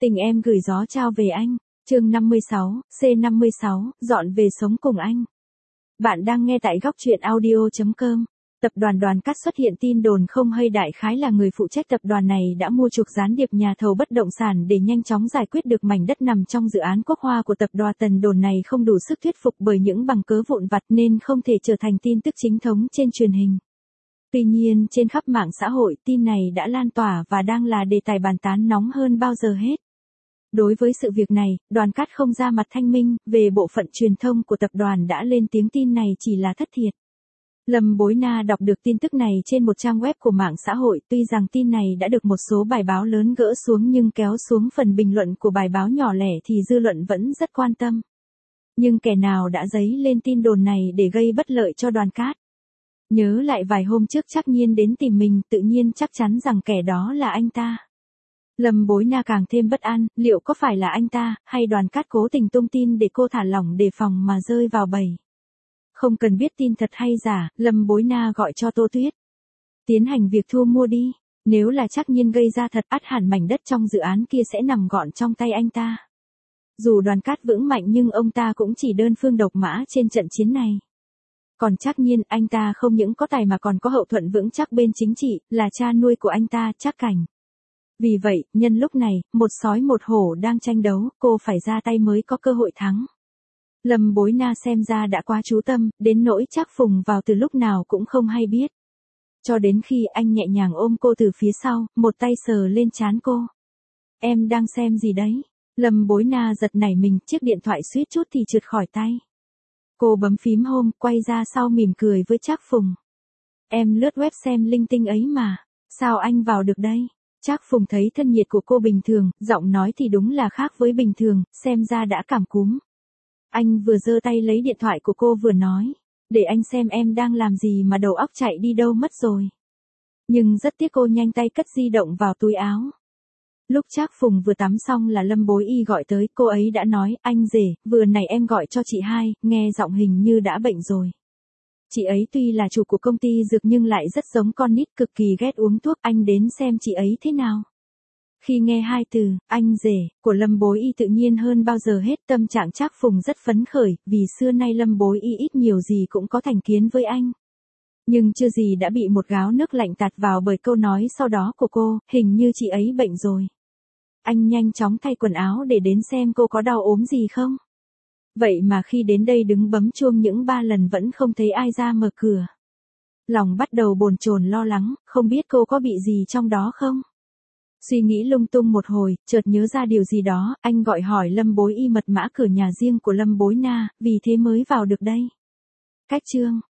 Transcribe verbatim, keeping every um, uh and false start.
Tình em gửi gió trao về anh. Chương năm mươi sáu, C năm mươi sáu, dọn về sống cùng anh. Bạn đang nghe tại góc truyện audio chấm com. Tập đoàn Đoàn Cát xuất hiện tin đồn không hay đại khái là người phụ trách tập đoàn này đã mua chuộc gián điệp nhà thầu bất động sản để nhanh chóng giải quyết được mảnh đất nằm trong dự án quốc hoa của tập đoàn. Tần đồn này không đủ sức thuyết phục bởi những bằng cớ vụn vặt nên không thể trở thành tin tức chính thống trên truyền hình. Tuy nhiên trên khắp mạng xã hội tin này đã lan tỏa và đang là đề tài bàn tán nóng hơn bao giờ hết. Đối với sự việc này, Đoàn Cát không ra mặt thanh minh, về bộ phận truyền thông của tập đoàn đã lên tiếng tin này chỉ là thất thiệt. Lâm Bối Na đọc được tin tức này trên một trang web của mạng xã hội, tuy rằng tin này đã được một số bài báo lớn gỡ xuống nhưng kéo xuống phần bình luận của bài báo nhỏ lẻ thì dư luận vẫn rất quan tâm. Nhưng kẻ nào đã dấy lên tin đồn này để gây bất lợi cho Đoàn Cát? Nhớ lại vài hôm trước Trác Nhiên đến tìm mình, tự nhiên chắc chắn rằng kẻ đó là anh ta. Lâm Bối Na càng thêm bất an, liệu có phải là anh ta, hay Đoàn Cát cố tình tung tin để cô thả lỏng đề phòng mà rơi vào bẫy. Không cần biết tin thật hay giả, Lâm Bối Na gọi cho Tô Tuyết. Tiến hành việc thu mua đi, nếu là Trác Nhiên gây ra thật ắt hẳn mảnh đất trong dự án kia sẽ nằm gọn trong tay anh ta. Dù Đoàn Cát vững mạnh nhưng ông ta cũng chỉ đơn phương độc mã trên trận chiến này. Còn Trác Nhiên, anh ta không những có tài mà còn có hậu thuẫn vững chắc bên chính trị, là cha nuôi của anh ta, Trác Cảnh. Vì vậy, nhân lúc này, một sói một hổ đang tranh đấu, cô phải ra tay mới có cơ hội thắng. Lâm Bối Na xem ra đã quá chú tâm, đến nỗi Trác Phùng vào từ lúc nào cũng không hay biết. Cho đến khi anh nhẹ nhàng ôm cô từ phía sau, một tay sờ lên trán cô. Em đang xem gì đấy? Lâm Bối Na giật nảy mình, chiếc điện thoại suýt chút thì trượt khỏi tay. Cô bấm phím home, quay ra sau mỉm cười với Trác Phùng. Em lướt web xem linh tinh ấy mà, sao anh vào được đây? Trác Phùng thấy thân nhiệt của cô bình thường, giọng nói thì đúng là khác với bình thường, xem ra đã cảm cúm. Anh vừa giơ tay lấy điện thoại của cô vừa nói, để anh xem em đang làm gì mà đầu óc chạy đi đâu mất rồi. Nhưng rất tiếc cô nhanh tay cất di động vào túi áo. Lúc Trác Phùng vừa tắm xong là Lâm Bối Y gọi tới, cô ấy đã nói, anh rể, vừa nãy em gọi cho chị hai, nghe giọng hình như đã bệnh rồi. Chị ấy tuy là chủ của công ty dược nhưng lại rất giống con nít, cực kỳ ghét uống thuốc, anh đến xem chị ấy thế nào. Khi nghe hai từ, anh rể, của Lâm Bối Y tự nhiên hơn bao giờ hết, tâm trạng Trác Phùng rất phấn khởi, vì xưa nay Lâm Bối Y ít nhiều gì cũng có thành kiến với anh. Nhưng chưa gì đã bị một gáo nước lạnh tạt vào bởi câu nói sau đó của cô, hình như chị ấy bệnh rồi. Anh nhanh chóng thay quần áo để đến xem cô có đau ốm gì không. Vậy mà khi đến đây đứng bấm chuông những ba lần vẫn không thấy ai ra mở cửa. Lòng bắt đầu bồn chồn lo lắng, không biết cô có bị gì trong đó không? Suy nghĩ lung tung một hồi, chợt nhớ ra điều gì đó, anh gọi hỏi Lâm Bối Y mật mã cửa nhà riêng của Lâm Bối Na, vì thế mới vào được đây. Cách chương